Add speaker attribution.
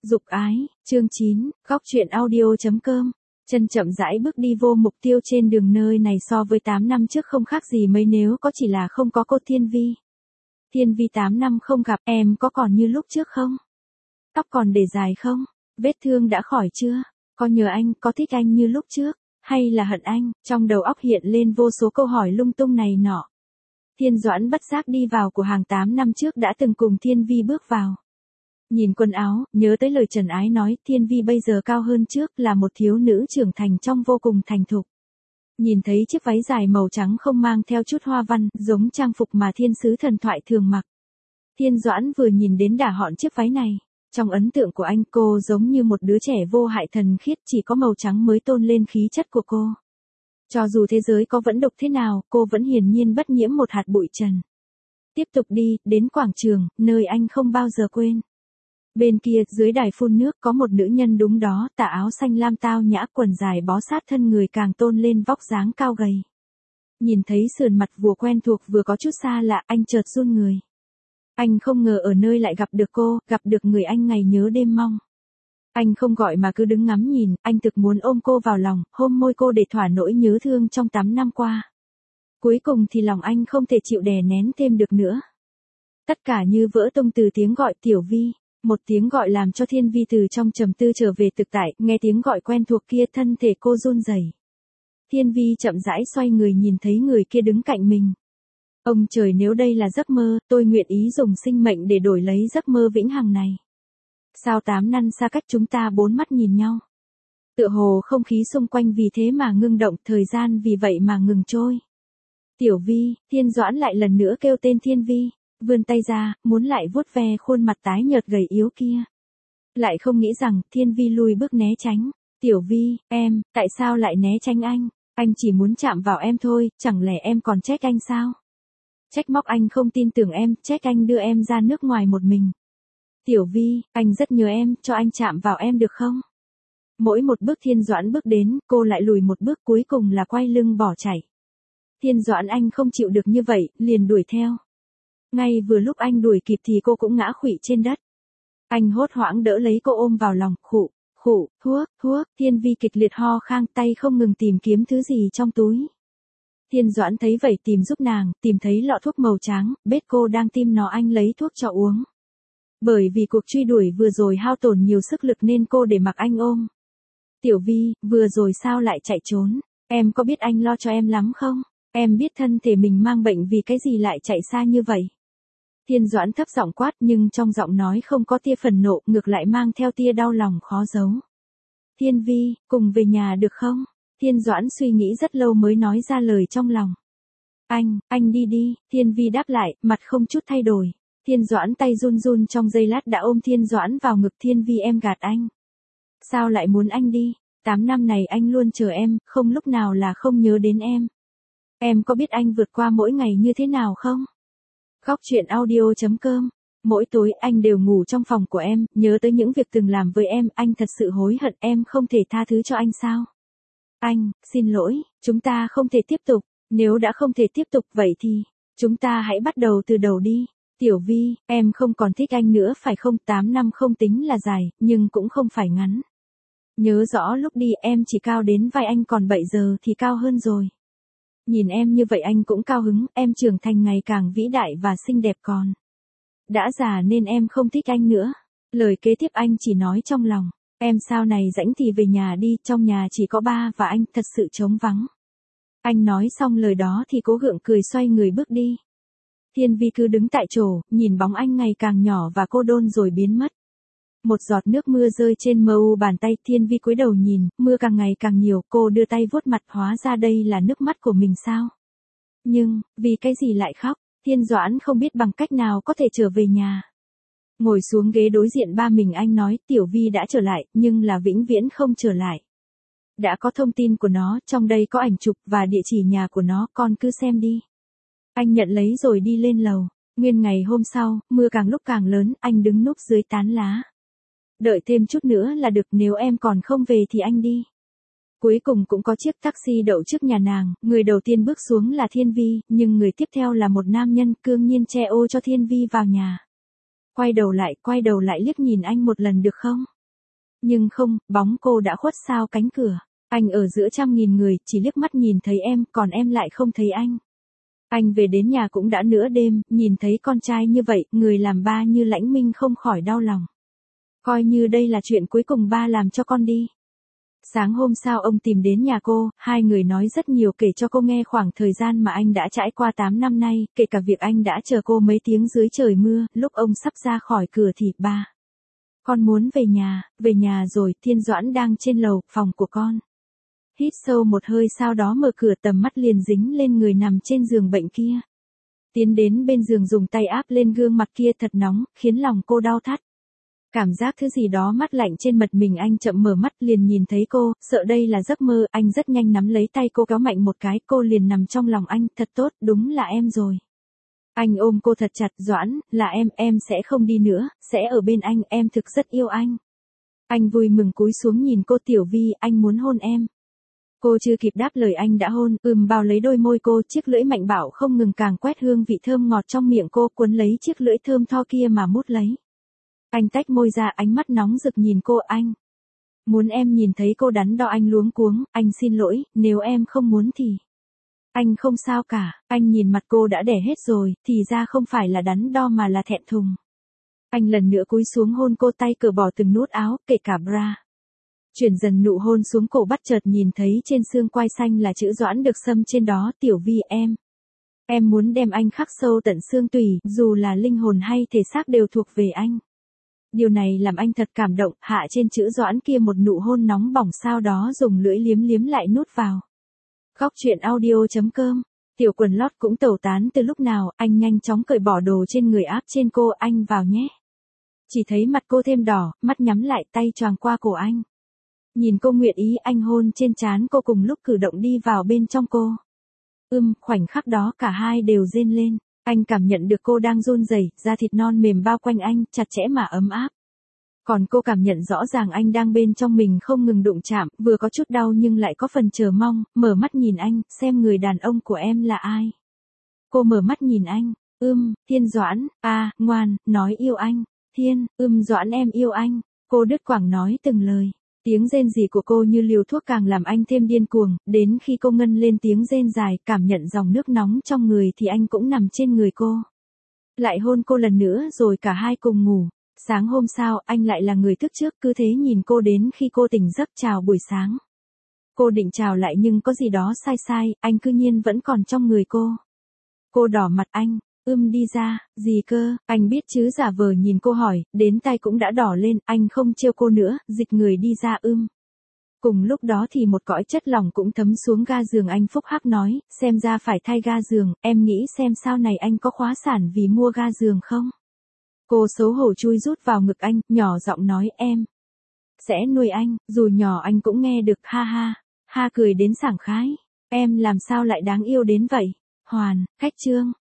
Speaker 1: Dục ái, chương 9, góc truyện audio.com. Chân chậm rãi bước đi vô mục tiêu trên đường nơi này so với 8 năm trước không khác gì mấy nếu có chỉ là không có cô Thiên Vi. Thiên Vi 8 năm không gặp em có còn như lúc trước không? Tóc còn để dài không? Vết thương đã khỏi chưa? Có nhớ anh, có thích anh như lúc trước? Hay là hận anh? Trong đầu óc hiện lên vô số câu hỏi lung tung này nọ. Thiên Doãn bất giác đi vào của hàng 8 năm trước đã từng cùng Thiên Vi bước vào. Nhìn quần áo, nhớ tới lời Trần Ái nói, Thiên Vi bây giờ cao hơn trước là một thiếu nữ trưởng thành trong vô cùng thành thục. Nhìn thấy chiếc váy dài màu trắng không mang theo chút hoa văn, giống trang phục mà thiên sứ thần thoại thường mặc. Thiên Doãn vừa nhìn đến đã họn chiếc váy này. Trong ấn tượng của anh cô giống như một đứa trẻ vô hại thần khiết chỉ có màu trắng mới tôn lên khí chất của cô. Cho dù thế giới có vẫn độc thế nào, cô vẫn hiển nhiên bất nhiễm một hạt bụi trần. Tiếp tục đi, đến quảng trường, nơi anh không bao giờ quên. Bên kia, dưới đài phun nước có một nữ nhân đúng đó, tà áo xanh lam tao nhã quần dài bó sát thân người càng tôn lên vóc dáng cao gầy. Nhìn thấy sườn mặt vừa quen thuộc vừa có chút xa lạ, anh chợt run người. Anh không ngờ ở nơi lại gặp được cô, gặp được người anh ngày nhớ đêm mong. Anh không gọi mà cứ đứng ngắm nhìn, anh thực muốn ôm cô vào lòng, hôn môi cô để thỏa nỗi nhớ thương trong 8 năm qua. Cuối cùng thì lòng anh không thể chịu đè nén thêm được nữa. Tất cả như vỡ tung từ tiếng gọi Tiểu Vi. Một tiếng gọi làm cho Thiên Vi từ trong trầm tư trở về thực tại, nghe tiếng gọi quen thuộc kia thân thể cô run rẩy. Thiên Vi chậm rãi xoay người nhìn thấy người kia đứng cạnh mình. Ông trời, nếu đây là giấc mơ, tôi nguyện ý dùng sinh mệnh để đổi lấy giấc mơ vĩnh hằng này. Sao 8 năm xa cách chúng ta bốn mắt nhìn nhau. Tựa hồ không khí xung quanh vì thế mà ngưng động, thời gian vì vậy mà ngừng trôi. Tiểu Vi, Thiên Doãn lại lần nữa kêu tên Thiên Vi. Vươn tay ra, muốn lại vuốt ve khuôn mặt tái nhợt gầy yếu kia. Lại không nghĩ rằng, Thiên Vi lùi bước né tránh. Tiểu Vi, em, tại sao lại né tránh anh? Anh chỉ muốn chạm vào em thôi, chẳng lẽ em còn trách anh sao? Trách móc anh không tin tưởng em, trách anh đưa em ra nước ngoài một mình. Tiểu Vi, anh rất nhớ em, cho anh chạm vào em được không? Mỗi một bước Thiên Doãn bước đến, cô lại lùi một bước, cuối cùng là quay lưng bỏ chạy. Thiên Doãn anh không chịu được như vậy, liền đuổi theo. Ngay vừa lúc anh đuổi kịp thì cô cũng ngã khuỵu trên đất. Anh hốt hoảng đỡ lấy cô ôm vào lòng, khụ, thuốc, Thiên Vi kịch liệt ho khan, tay không ngừng tìm kiếm thứ gì trong túi. Thiên Doãn thấy vậy tìm giúp nàng, tìm thấy lọ thuốc màu trắng, biết cô đang tim nó anh lấy thuốc cho uống. Bởi vì cuộc truy đuổi vừa rồi hao tổn nhiều sức lực nên cô để mặc anh ôm. Tiểu Vi, vừa rồi sao lại chạy trốn? Em có biết anh lo cho em lắm không? Em biết thân thể mình mang bệnh vì cái gì lại chạy xa như vậy? Thiên Doãn thấp giọng quát nhưng trong giọng nói không có tia phần nộ, ngược lại mang theo tia đau lòng khó giấu. Thiên Vi, cùng về nhà được không? Thiên Doãn suy nghĩ rất lâu mới nói ra lời trong lòng. Anh đi đi, Thiên Vi đáp lại, mặt không chút thay đổi. Thiên Doãn tay run run trong giây lát đã ôm Thiên Doãn vào ngực. Thiên Vi, em gạt anh. Sao lại muốn anh đi? 8 năm này anh luôn chờ em, không lúc nào là không nhớ đến em. Em có biết anh vượt qua mỗi ngày như thế nào không? Góc truyện audio.com. Mỗi tối anh đều ngủ trong phòng của em, nhớ tới những việc từng làm với em, anh thật sự hối hận, em không thể tha thứ cho anh sao? Anh, xin lỗi, chúng ta không thể tiếp tục, nếu đã không thể tiếp tục vậy thì, chúng ta hãy bắt đầu từ đầu đi. Tiểu Vi, em không còn thích anh nữa phải không? 8 năm không tính là dài, nhưng cũng không phải ngắn. Nhớ rõ lúc đi em chỉ cao đến vai anh còn bây giờ thì cao hơn rồi. Nhìn em như vậy anh cũng cao hứng, em trưởng thành ngày càng vĩ đại và xinh đẹp còn. Đã già nên em không thích anh nữa. Lời kế tiếp anh chỉ nói trong lòng. Em sau này rảnh thì về nhà đi, trong nhà chỉ có ba và anh, thật sự trống vắng. Anh nói xong lời đó thì cố gượng cười xoay người bước đi. Thiên Vi cứ đứng tại chỗ, nhìn bóng anh ngày càng nhỏ và cô đơn rồi biến mất. Một giọt nước mưa rơi trên mờ u bàn tay, Thiên Vi cúi đầu nhìn, mưa càng ngày càng nhiều, cô đưa tay vuốt mặt, hóa ra đây là nước mắt của mình sao? Nhưng, vì cái gì lại khóc? Thiên Doãn không biết bằng cách nào có thể trở về nhà. Ngồi xuống ghế đối diện ba mình anh nói, Tiểu Vi đã trở lại, nhưng là vĩnh viễn không trở lại. Đã có thông tin của nó, trong đây có ảnh chụp và địa chỉ nhà của nó, con cứ xem đi. Anh nhận lấy rồi đi lên lầu. Nguyên ngày hôm sau, mưa càng lúc càng lớn, anh đứng núp dưới tán lá. Đợi thêm chút nữa là được, nếu em còn không về thì anh đi. Cuối cùng cũng có chiếc taxi đậu trước nhà nàng, người đầu tiên bước xuống là Thiên Vi, nhưng người tiếp theo là một nam nhân, cương nhiên che ô cho Thiên Vi vào nhà. Quay đầu lại liếc nhìn anh một lần được không? Nhưng không, bóng cô đã khuất sau cánh cửa. Anh ở giữa trăm nghìn người, chỉ liếc mắt nhìn thấy em, còn em lại không thấy anh. Anh về đến nhà cũng đã nửa đêm, nhìn thấy con trai như vậy, người làm ba như Lãnh Minh không khỏi đau lòng. Coi như đây là chuyện cuối cùng ba làm cho con đi. Sáng hôm sau ông tìm đến nhà cô, hai người nói rất nhiều, kể cho cô nghe khoảng thời gian mà anh đã trải qua 8 năm nay, kể cả việc anh đã chờ cô mấy tiếng dưới trời mưa, lúc ông sắp ra khỏi cửa thì ba. Con muốn về nhà rồi, Thiên Doãn đang trên lầu, phòng của con. Hít sâu một hơi sau đó mở cửa, tầm mắt liền dính lên người nằm trên giường bệnh kia. Tiến đến bên giường dùng tay áp lên gương mặt kia thật nóng, khiến lòng cô đau thắt. Cảm giác thứ gì đó mát lạnh trên mặt mình, anh chậm mở mắt liền nhìn thấy cô, sợ đây là giấc mơ, anh rất nhanh nắm lấy tay cô kéo mạnh một cái, cô liền nằm trong lòng anh, thật tốt, đúng là em rồi. Anh ôm cô thật chặt, Doãn, là em sẽ không đi nữa, sẽ ở bên anh, em thực rất yêu anh. Anh vui mừng cúi xuống nhìn cô, Tiểu Vi, anh muốn hôn em. Cô chưa kịp đáp lời anh đã hôn, bao lấy đôi môi cô, chiếc lưỡi mạnh bạo không ngừng càng quét hương vị thơm ngọt trong miệng cô, cuốn lấy chiếc lưỡi thơm tho kia mà mút lấy. Anh tách môi ra, ánh mắt nóng rực nhìn cô, anh. Muốn em nhìn thấy cô đắn đo, anh luống cuống, anh xin lỗi, nếu em không muốn thì. Anh không sao cả, anh nhìn mặt cô đã đẻ hết rồi, thì ra không phải là đắn đo mà là thẹn thùng. Anh lần nữa cúi xuống hôn cô, tay cởi bỏ từng nút áo, kể cả bra. Chuyển dần nụ hôn xuống cổ, bắt chợt nhìn thấy trên xương quai xanh là chữ Doãn được xâm trên đó, Tiểu Vi em. Em muốn đem anh khắc sâu tận xương tủy, dù là linh hồn hay thể xác đều thuộc về anh. Điều này làm anh thật cảm động, hạ trên chữ Doãn kia một nụ hôn nóng bỏng, sau đó dùng lưỡi liếm liếm lại nút vào. Góc truyện audio.com. Tiểu quần lót cũng tẩu tán từ lúc nào, anh nhanh chóng cởi bỏ đồ trên người áp trên cô, anh vào nhé. Chỉ thấy mặt cô thêm đỏ, mắt nhắm lại, tay choàng qua cổ anh. Nhìn cô nguyện ý, anh hôn trên trán cô, cùng lúc cử động đi vào bên trong cô. Khoảnh khắc đó cả hai đều rên lên. Anh cảm nhận được cô đang run rẩy, da thịt non mềm bao quanh anh, chặt chẽ mà ấm áp. Còn cô cảm nhận rõ ràng anh đang bên trong mình không ngừng đụng chạm, vừa có chút đau nhưng lại có phần chờ mong, mở mắt nhìn anh, xem người đàn ông của em là ai. Cô mở mắt nhìn anh, Thiên Doãn, ngoan, nói yêu anh. Thiên, Doãn em yêu anh. Cô đứt quãng nói từng lời. Tiếng rên rỉ của cô như liều thuốc càng làm anh thêm điên cuồng, đến khi cô ngân lên tiếng rên dài, cảm nhận dòng nước nóng trong người thì anh cũng nằm trên người cô. Lại hôn cô lần nữa rồi cả hai cùng ngủ. Sáng hôm sau, anh lại là người thức trước, cứ thế nhìn cô đến khi cô tỉnh giấc. Chào buổi sáng. Cô định chào lại nhưng có gì đó sai, anh cư nhiên vẫn còn trong người cô. Cô đỏ mặt, anh, đi ra, gì cơ, anh biết chứ, giả vờ nhìn cô hỏi, đến tai cũng đã đỏ lên, anh không trêu cô nữa, dịch người đi ra. Cùng lúc đó thì một cõi chất lỏng cũng thấm xuống ga giường, anh phúc hắc nói, xem ra phải thay ga giường, em nghĩ xem sau này anh có khóa sản vì mua ga giường không? Cô xấu hổ chui rút vào ngực anh, nhỏ giọng nói, em sẽ nuôi anh, dù nhỏ anh cũng nghe được, ha cười đến sảng khoái. Em làm sao lại đáng yêu đến vậy? Hoàn, khách trương.